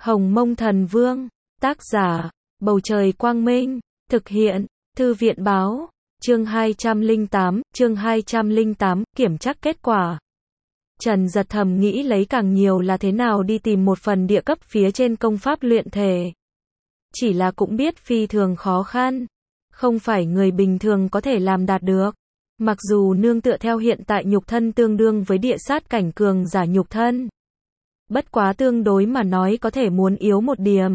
Hồng Mông Thần Vương, tác giả, Bầu Trời Quang Minh, thực hiện, Thư viện Báo, chương 208, kiểm tra kết quả. Trần Giật thầm nghĩ lấy càng nhiều là thế nào đi tìm một phần địa cấp phía trên công pháp luyện thể. Chỉ là cũng biết phi thường khó khăn, không phải người bình thường có thể làm đạt được. Mặc dù nương tựa theo hiện tại nhục thân tương đương với địa sát cảnh cường giả nhục thân. Bất quá tương đối mà nói có thể muốn yếu một điểm.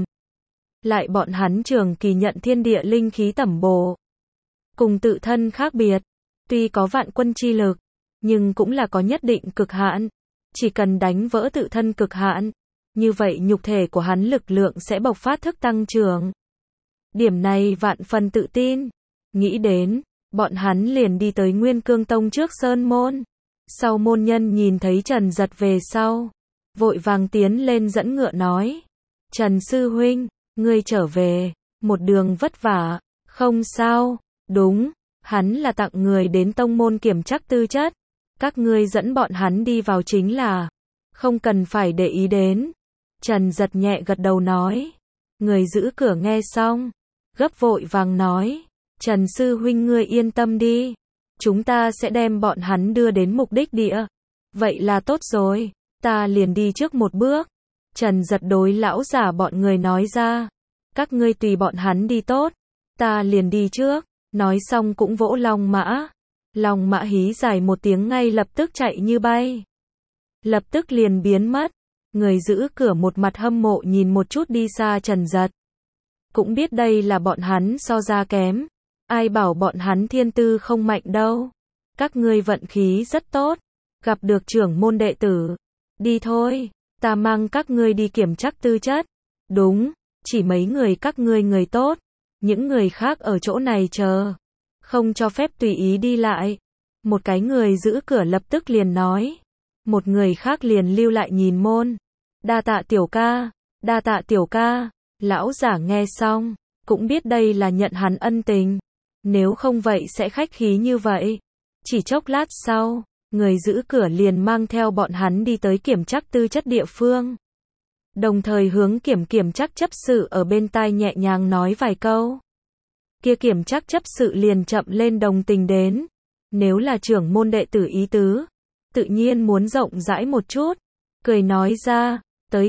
Lại bọn hắn trường kỳ nhận thiên địa linh khí tẩm bổ. Cùng tự thân khác biệt, tuy có vạn quân chi lực, nhưng cũng là có nhất định cực hạn. Chỉ cần đánh vỡ tự thân cực hạn, như vậy nhục thể của hắn lực lượng sẽ bộc phát thức tăng trưởng. Điểm này vạn phần tự tin. Nghĩ đến, bọn hắn liền đi tới Nguyên Cương Tông trước sơn môn. Sau môn nhân nhìn thấy Trần Giật về sau, vội vàng tiến lên dẫn ngựa nói: Trần sư huynh, ngươi trở về, một đường vất vả. Không sao, đúng, hắn là tặng người đến tông môn kiểm tra tư chất. Các ngươi dẫn bọn hắn đi vào chính là, không cần phải để ý đến. Trần Giật nhẹ gật đầu nói. Người giữ cửa nghe xong, gấp vội vàng nói: Trần sư huynh ngươi yên tâm đi, chúng ta sẽ đem bọn hắn đưa đến mục đích địa. Vậy là tốt rồi, ta liền đi trước một bước. Trần Giật đối lão giả bọn người nói ra: các ngươi tùy bọn hắn đi tốt, ta liền đi trước. Nói xong cũng vỗ long mã. Long mã hí dài một tiếng ngay lập tức chạy như bay. Lập tức liền biến mất. Người giữ cửa một mặt hâm mộ nhìn một chút đi xa Trần Giật. Cũng biết đây là bọn hắn so ra kém. Ai bảo bọn hắn thiên tư không mạnh đâu. Các ngươi vận khí rất tốt, gặp được trưởng môn đệ tử. Đi thôi, ta mang các ngươi đi kiểm tra tư chất. Đúng, chỉ mấy người các ngươi người tốt. Những người khác ở chỗ này chờ, không cho phép tùy ý đi lại. Một cái người giữ cửa lập tức liền nói. Một người khác liền lưu lại nhìn môn. Đa tạ tiểu ca, đa tạ tiểu ca. Lão giả nghe xong, cũng biết đây là nhận hắn ân tình. Nếu không vậy sẽ khách khí như vậy. Chỉ chốc lát sau, người giữ cửa liền mang theo bọn hắn đi tới kiểm tra tư chất địa phương. Đồng thời hướng kiểm tra chấp sự ở bên tai nhẹ nhàng nói vài câu. Kia kiểm tra chấp sự liền chậm lên đồng tình đến. Nếu là trưởng môn đệ tử ý tứ, tự nhiên muốn rộng rãi một chút. Cười nói ra: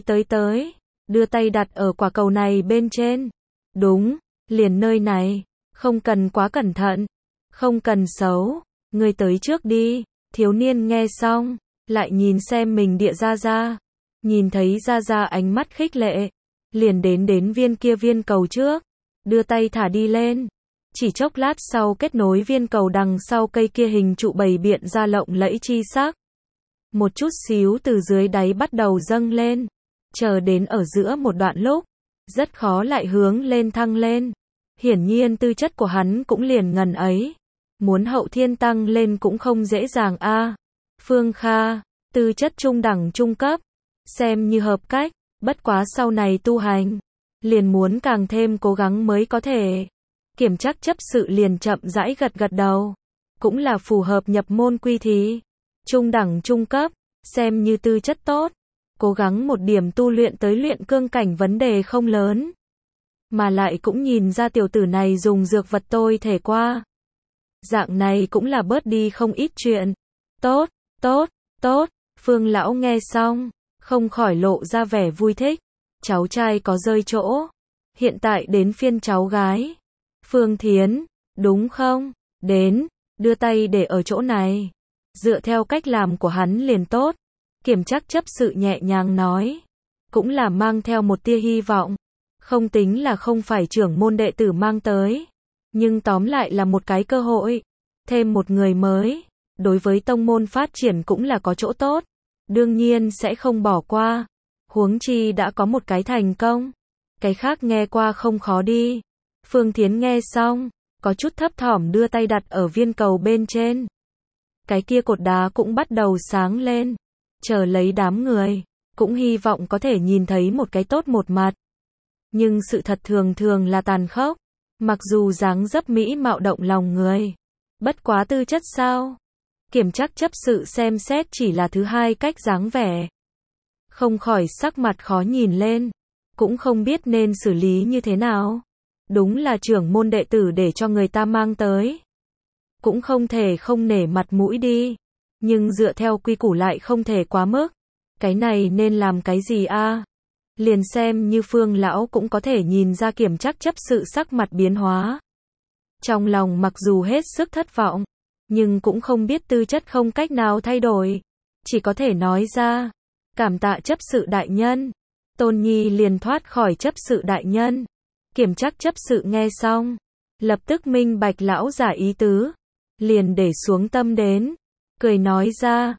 tới, đưa tay đặt ở quả cầu này bên trên. Đúng, liền nơi này, không cần quá cẩn thận, không cần xấu, ngươi tới trước đi. Thiếu niên nghe xong, lại nhìn xem mình địa gia gia. Nhìn thấy gia gia ánh mắt khích lệ, liền đến viên cầu trước, đưa tay thả đi lên. Chỉ chốc lát sau kết nối viên cầu đằng sau cây kia hình trụ bày biện ra lộng lẫy chi sắc. Một chút xíu từ dưới đáy bắt đầu dâng lên, chờ đến ở giữa một đoạn lúc, rất khó lại hướng lên thăng lên. Hiển nhiên tư chất của hắn cũng liền ngần ấy. Muốn hậu thiên tăng lên cũng không dễ dàng a. Phương Kha, tư chất trung đẳng trung cấp, xem như hợp cách, bất quá sau này tu hành, liền muốn càng thêm cố gắng mới có thể. Kiểm tra chấp sự liền chậm rãi gật gật đầu. Cũng là phù hợp nhập môn quy thí. Trung đẳng trung cấp, xem như tư chất tốt. Cố gắng một điểm tu luyện tới luyện cương cảnh vấn đề không lớn. Mà lại cũng nhìn ra tiểu tử này dùng dược vật tôi thể qua. Dạng này cũng là bớt đi không ít chuyện. Tốt, Phương lão nghe xong, không khỏi lộ ra vẻ vui thích. Cháu trai có rơi chỗ. Hiện tại đến phiên cháu gái. Phương Thiến, đúng không? Đến, đưa tay để ở chỗ này. Dựa theo cách làm của hắn liền tốt. Kiểm tra chấp sự nhẹ nhàng nói. Cũng là mang theo một tia hy vọng. Không tính là không phải trưởng môn đệ tử mang tới. Nhưng tóm lại là một cái cơ hội. Thêm một người mới. Đối với tông môn phát triển cũng là có chỗ tốt. Đương nhiên sẽ không bỏ qua. Huống chi đã có một cái thành công. Cái khác nghe qua không khó đi. Phương Thiến nghe xong, có chút thấp thỏm đưa tay đặt ở viên cầu bên trên. Cái kia cột đá cũng bắt đầu sáng lên. Chờ lấy đám người, cũng hy vọng có thể nhìn thấy một cái tốt một mặt. Nhưng sự thật thường thường là tàn khốc. Mặc dù dáng dấp mỹ mạo động lòng người, bất quá tư chất sao? Kiểm tra chấp sự xem xét chỉ là thứ hai cách dáng vẻ. Không khỏi sắc mặt khó nhìn lên. cũng không biết nên xử lý như thế nào. Đúng là trưởng môn đệ tử để cho người ta mang tới. Cũng không thể không nể mặt mũi đi. Nhưng dựa theo quy củ lại không thể quá mức. Cái này nên làm cái gì a? Liền xem như Phương lão cũng có thể nhìn ra Kiểm Trắc chấp sự sắc mặt biến hóa. Trong lòng mặc dù hết sức thất vọng, nhưng cũng không biết tư chất không cách nào thay đổi. Chỉ có thể nói ra, cảm tạ chấp sự đại nhân. Tôn Nhi liền thoát khỏi chấp sự đại nhân. Kiểm Trắc chấp sự nghe xong, lập tức minh bạch lão giả ý tứ. Liền để xuống tâm đến, cười nói ra,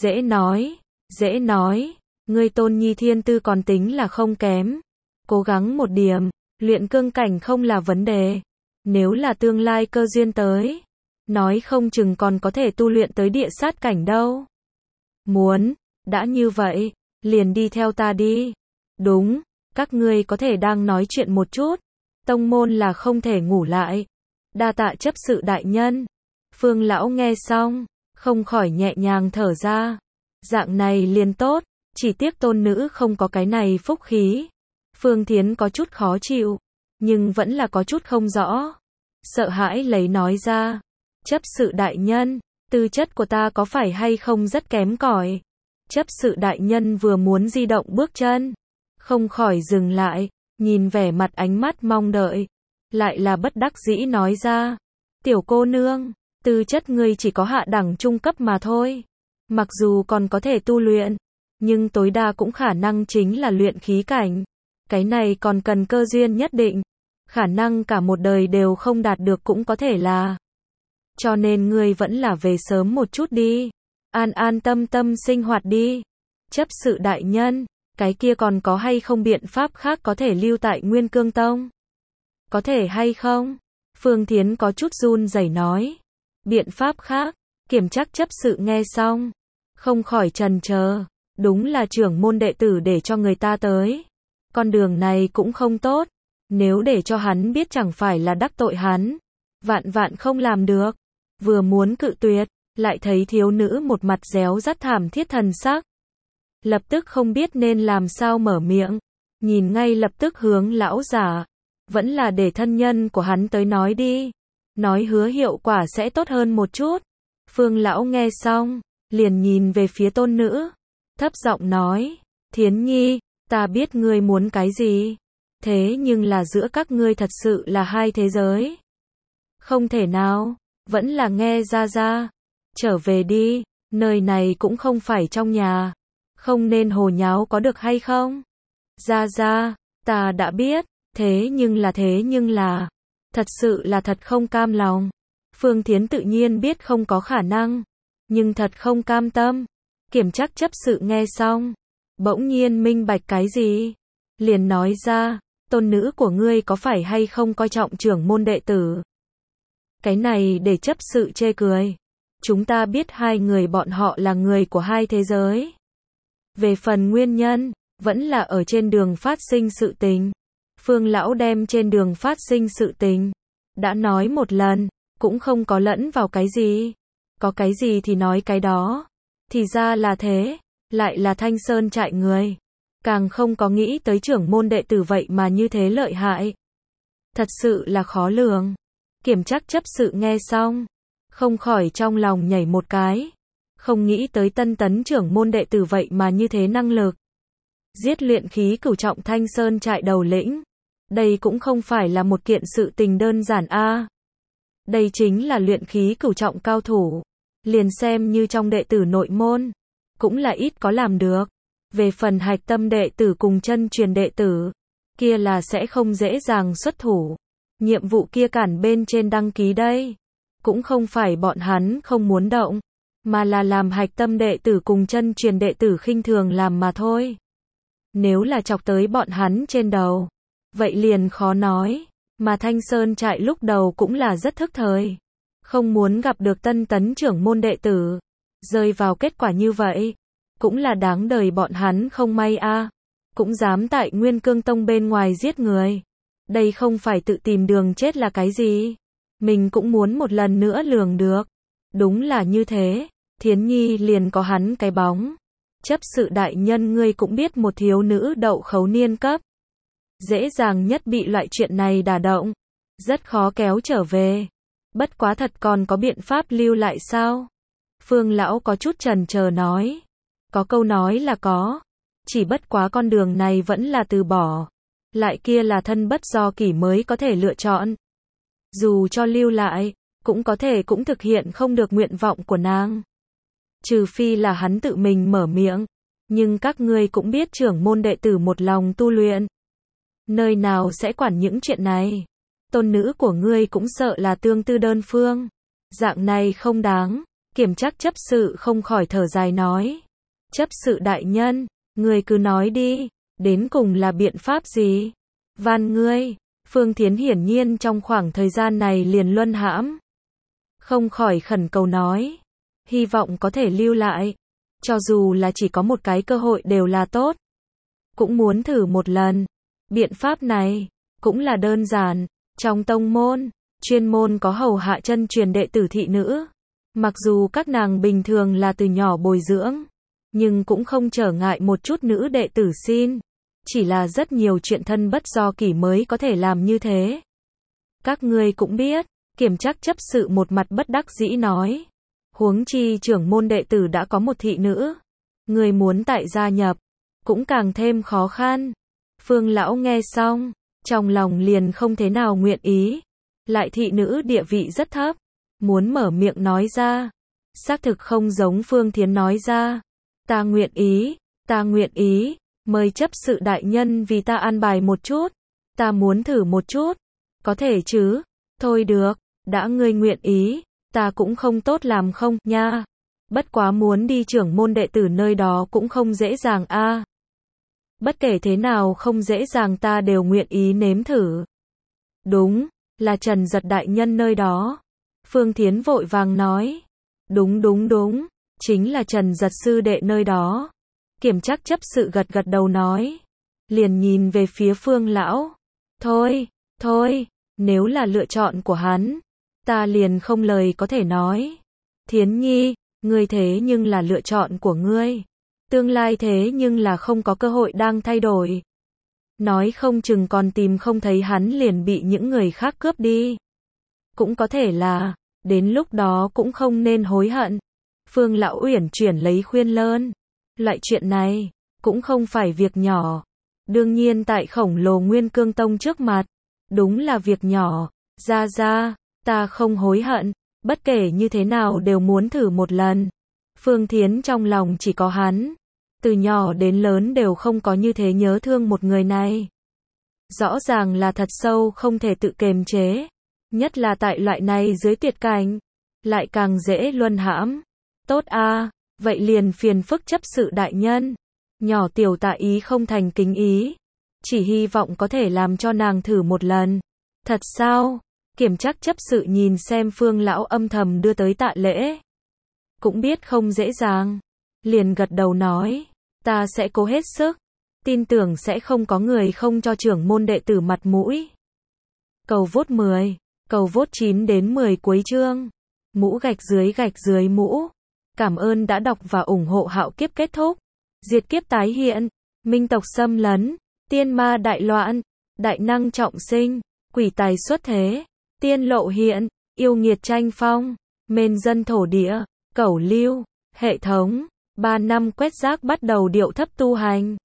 dễ nói, ngươi Tôn Nhi thiên tư còn tính là không kém. Cố gắng một điểm, luyện cương cảnh không là vấn đề. Nếu là tương lai cơ duyên tới, nói không chừng còn có thể tu luyện tới địa sát cảnh đâu. Muốn, đã như vậy, liền đi theo ta đi. Đúng, các ngươi có thể đang nói chuyện một chút. Tông môn là không thể ngủ lại. Đa tạ chấp sự đại nhân. Phương lão nghe xong, không khỏi nhẹ nhàng thở ra. Dạng này liền tốt, chỉ tiếc tôn nữ không có cái này phúc khí. Phương Thiến có chút khó chịu, nhưng vẫn là có chút không rõ. Sợ hãi lấy nói ra, chấp sự đại nhân, tư chất của ta có phải hay không rất kém cỏi? Chấp sự đại nhân vừa muốn di động bước chân, không khỏi dừng lại, nhìn vẻ mặt ánh mắt mong đợi, lại là bất đắc dĩ nói ra, tiểu cô nương, tư chất ngươi chỉ có hạ đẳng trung cấp mà thôi. Mặc dù còn có thể tu luyện, nhưng tối đa cũng khả năng chính là luyện khí cảnh. Cái này còn cần cơ duyên nhất định, khả năng cả một đời đều không đạt được cũng có thể là. Cho nên ngươi vẫn là về sớm một chút đi, an an tâm tâm sinh hoạt đi. Chấp sự đại nhân, cái kia còn có hay không biện pháp khác có thể lưu tại Nguyên Cương Tông? Có thể hay không? Phương Thiến có chút run rẩy nói. Biện pháp khác? Kiểm Trắc chấp sự nghe xong, không khỏi chần chờ. Đúng là trưởng môn đệ tử để cho người ta tới. Con đường này cũng không tốt. Nếu để cho hắn biết chẳng phải là đắc tội hắn. Vạn vạn không làm được. Vừa muốn cự tuyệt, lại thấy thiếu nữ một mặt réo rắt thảm thiết thần sắc. Lập tức không biết nên làm sao mở miệng. Nhìn ngay lập tức hướng lão giả. Vẫn là để thân nhân của hắn tới nói đi. Nói hứa hiệu quả sẽ tốt hơn một chút. Phương lão nghe xong, liền nhìn về phía tôn nữ. Thấp giọng nói, Thiến Nhi, ta biết ngươi muốn cái gì. Thế nhưng là giữa các ngươi thật sự là hai thế giới. Không thể nào, vẫn là nghe ra. Trở về đi, nơi này cũng không phải trong nhà. Không nên hồ nháo có được hay không? Ra, ta đã biết, thế nhưng là, thật sự là thật không cam lòng. Phương Thiến tự nhiên biết không có khả năng, nhưng thật không cam tâm. Kiểm Trắc chấp sự nghe xong, bỗng nhiên minh bạch cái gì? Liền nói ra, tôn nữ của ngươi có phải hay không coi trọng trưởng môn đệ tử? Cái này để chấp sự chê cười. Chúng ta biết hai người bọn họ là người của hai thế giới. Về phần nguyên nhân, vẫn là ở trên đường phát sinh sự tình. Phương lão đem trên đường phát sinh sự tình đã nói một lần, cũng không có lẫn vào cái gì. Có cái gì thì nói cái đó. Thì ra là thế, lại là Thanh Sơn trại người. Càng không có nghĩ tới trưởng môn đệ tử vậy mà như thế lợi hại. Thật sự là khó lường. Kiểm Trắc chấp sự nghe xong, không khỏi trong lòng nhảy một cái. Không nghĩ tới tân tấn trưởng môn đệ tử vậy mà như thế năng lực. Giết luyện khí cửu trọng Thanh Sơn trại đầu lĩnh. Đây cũng không phải là một kiện sự tình đơn giản a. Đây chính là luyện khí cửu trọng cao thủ. Liền xem như trong đệ tử nội môn, cũng là ít có làm được. Về phần hạch tâm đệ tử cùng chân truyền đệ tử, kia là sẽ không dễ dàng xuất thủ. Nhiệm vụ kia cản bên trên đăng ký đây. Cũng không phải bọn hắn không muốn động, mà là làm hạch tâm đệ tử cùng chân truyền đệ tử khinh thường làm mà thôi. Nếu là chọc tới bọn hắn trên đầu, vậy liền khó nói. Mà Thanh Sơn trại lúc đầu cũng là rất thức thời. Không muốn gặp được tân tấn trưởng môn đệ tử. Rơi vào kết quả như vậy. Cũng là đáng đời bọn hắn không may a. Cũng dám tại Nguyên Cương Tông bên ngoài giết người. Đây không phải tự tìm đường chết là cái gì. Mình cũng muốn một lần nữa lường được. Đúng là như thế. Thiến Nhi liền có hắn cái bóng. Chấp sự đại nhân ngươi cũng biết một thiếu nữ đậu khấu niên cấp. dễ dàng nhất bị loại chuyện này đả động, rất khó kéo trở về. Bất quá thật còn có biện pháp lưu lại sao? Phương lão có chút chần chờ nói. Có câu nói là có, chỉ bất quá con đường này vẫn là từ bỏ, lại kia là thân bất do kỷ mới có thể lựa chọn. Dù cho lưu lại, cũng có thể cũng thực hiện không được nguyện vọng của nàng. Trừ phi là hắn tự mình mở miệng, nhưng các ngươi cũng biết trưởng môn đệ tử một lòng tu luyện. Nơi nào sẽ quản những chuyện này? Tôn nữ của ngươi cũng sợ là tương tư đơn phương. Dạng này không đáng. Kiểm trắc chấp sự không khỏi thở dài nói. Chấp sự đại nhân, ngươi cứ nói đi, đến cùng là biện pháp gì? Van ngươi. Phương Thiến hiển nhiên trong khoảng thời gian này liền luân hãm. Không khỏi khẩn cầu nói. Hy vọng có thể lưu lại. Cho dù là chỉ có một cái cơ hội đều là tốt. Cũng muốn thử một lần. Biện pháp này, cũng là đơn giản. Trong tông môn, chuyên môn có hầu hạ chân truyền đệ tử thị nữ. Mặc dù các nàng bình thường là từ nhỏ bồi dưỡng, nhưng cũng không trở ngại một chút nữ đệ tử xin. Chỉ là rất nhiều chuyện thân bất do kỷ mới có thể làm như thế. Các ngươi cũng biết, Kiểm trắc chấp sự một mặt bất đắc dĩ nói. Huống chi trưởng môn đệ tử đã có một thị nữ. Người muốn tại gia nhập, cũng càng thêm khó khăn. Phương lão nghe xong, trong lòng liền không thế nào nguyện ý. Lại thị nữ địa vị rất thấp, muốn mở miệng nói ra. Xác thực không giống Phương Thiến nói ra. Ta nguyện ý, mời chấp sự đại nhân vì ta an bài một chút. Ta muốn thử một chút. Có thể chứ? Thôi được, đã ngươi nguyện ý, ta cũng không tốt làm không, nha. Bất quá muốn đi trưởng môn đệ tử nơi đó cũng không dễ dàng a. Bất kể thế nào không dễ dàng ta đều nguyện ý nếm thử. Đúng, là Trần Giật đại nhân nơi đó. Phương Thiến vội vàng nói. Đúng, chính là Trần Giật sư đệ nơi đó. Kiểm trắc chấp sự gật gật đầu nói. Liền nhìn về phía Phương lão. Thôi, nếu là lựa chọn của hắn, ta liền không lời có thể nói. Thiến nhi, ngươi thế nhưng là lựa chọn của ngươi. Tương lai thế nhưng là không có cơ hội đang thay đổi. Nói không chừng còn tìm không thấy hắn liền bị những người khác cướp đi. Cũng có thể là, đến lúc đó cũng không nên hối hận. Phương lão uyển chuyển lấy khuyên lơn. Loại chuyện này, cũng không phải việc nhỏ. Đương nhiên tại khổng lồ Nguyên Cương Tông trước mặt, đúng là việc nhỏ. Ra, ta không hối hận, bất kể như thế nào đều muốn thử một lần. Phương Thiến trong lòng chỉ có hắn. Từ nhỏ đến lớn đều không có như thế nhớ thương một người này. Rõ ràng là thật sâu không thể tự kiềm chế. Nhất là tại loại này dưới tuyệt cảnh, lại càng dễ luân hãm. Tốt a, vậy liền phiền phức chấp sự đại nhân. Nhỏ tiểu tạ ý không thành kính ý. Chỉ hy vọng có thể làm cho nàng thử một lần. Thật sao? Kiểm trắc chấp sự nhìn xem Phương lão âm thầm đưa tới tạ lễ. Cũng biết không dễ dàng. Liền gật đầu nói. Ta sẽ cố hết sức. Tin tưởng sẽ không có người không cho trưởng môn đệ tử mặt mũi. Cầu vote 10. Cầu vote 9 đến 10 cuối chương. Mũ gạch dưới mũ. Cảm ơn đã đọc và ủng hộ Hạo Kiếp kết thúc. Diệt kiếp tái hiện. Minh tộc xâm lấn. Tiên ma đại loạn. Đại năng trọng sinh. Quỷ tài xuất thế. Tiên lộ hiện. Yêu nghiệt tranh phong. Mên dân thổ địa. Cẩu lưu. Hệ thống. 3 năm quét rác bắt đầu điệu thấp tu hành.